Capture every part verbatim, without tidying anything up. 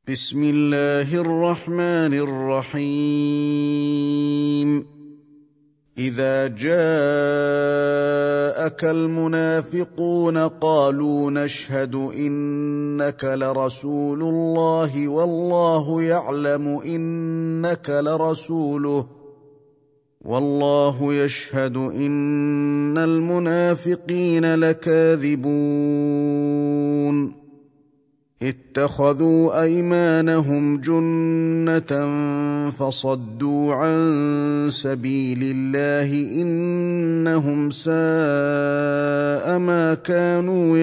بسم الله الرحمن الرحيم إذا جاءك المنافقون قالوا نشهد إنك لرسول الله والله يعلم إنك لرسوله والله يشهد إن المنافقين لكاذبون اتخذوا أيمانهم جنة فصدوا عن سبيل الله إنهم ساء ما كانوا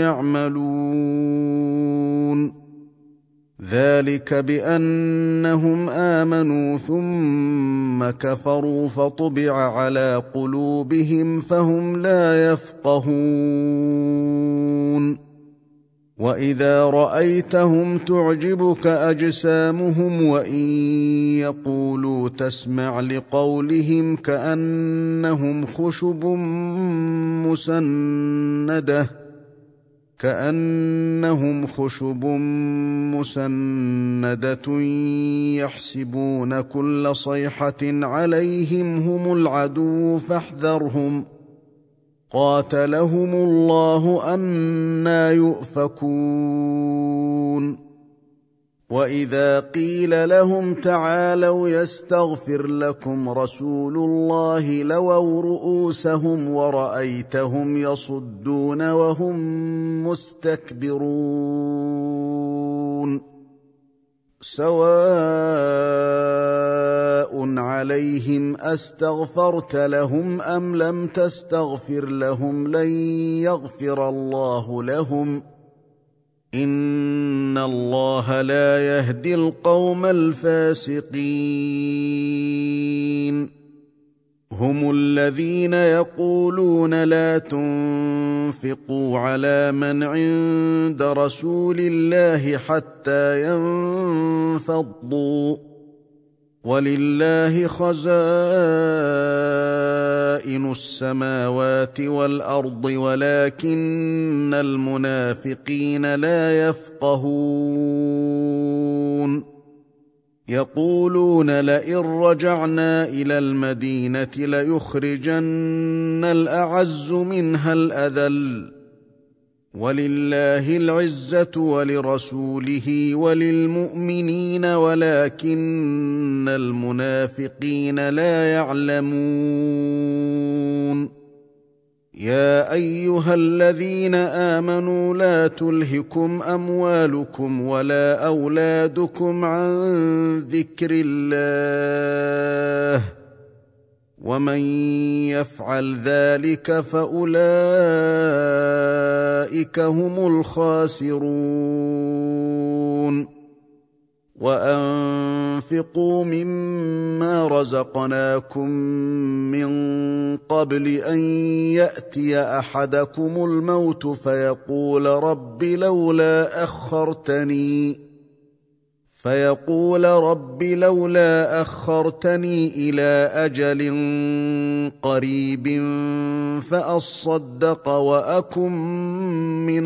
يعملون ذلك بأنهم آمنوا ثم كفروا فطبع على قلوبهم فهم لا يفقهون وإذا رأيتهم تعجبك أجسامهم وإن يقولوا تسمع لقولهم كأنهم خشب مسندة كأنهم خشب مسندة يحسبون كل صيحة عليهم هم العدو فاحذرهم قاتلهم الله أنى يؤفكون وإذا قيل لهم تعالوا يستغفر لكم رسول الله لووا رؤوسهم ورأيتهم يصدون وهم مستكبرون سواء عليهم أستغفرت لهم أم لم تستغفر لهم لن يغفر الله لهم إن الله لا يهدي القوم الفاسقين هم الذين يقولون لا تنفقوا على من عند رسول الله حتى ينفضوا ولله خزائن السماوات والأرض ولكن المنافقين لا يفقهون يقولون لئن رجعنا إلى المدينة ليخرجن الأعز منها الأذل ولله العزة ولرسوله وللمؤمنين ولكن المنافقين لا يعلمون يا أيها الذين آمنوا لا تلهكم أموالكم ولا أولادكم عن ذكر الله ومن يفعل ذلك فأولئك هم الخاسرون وأنفقوا مما رزقناكم من قبل أن يأتي أحدكم الموت فيقول رب لولا أخرتني فيقول رب لولا أخرتني إلى أجل قريب فأصدق وأكن من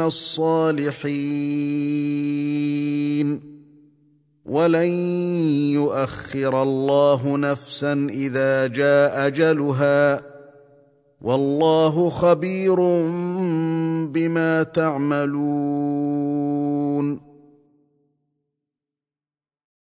الصالحين ولن يؤخر الله نفسا إذا جاء أجلها والله خبير بما تعملون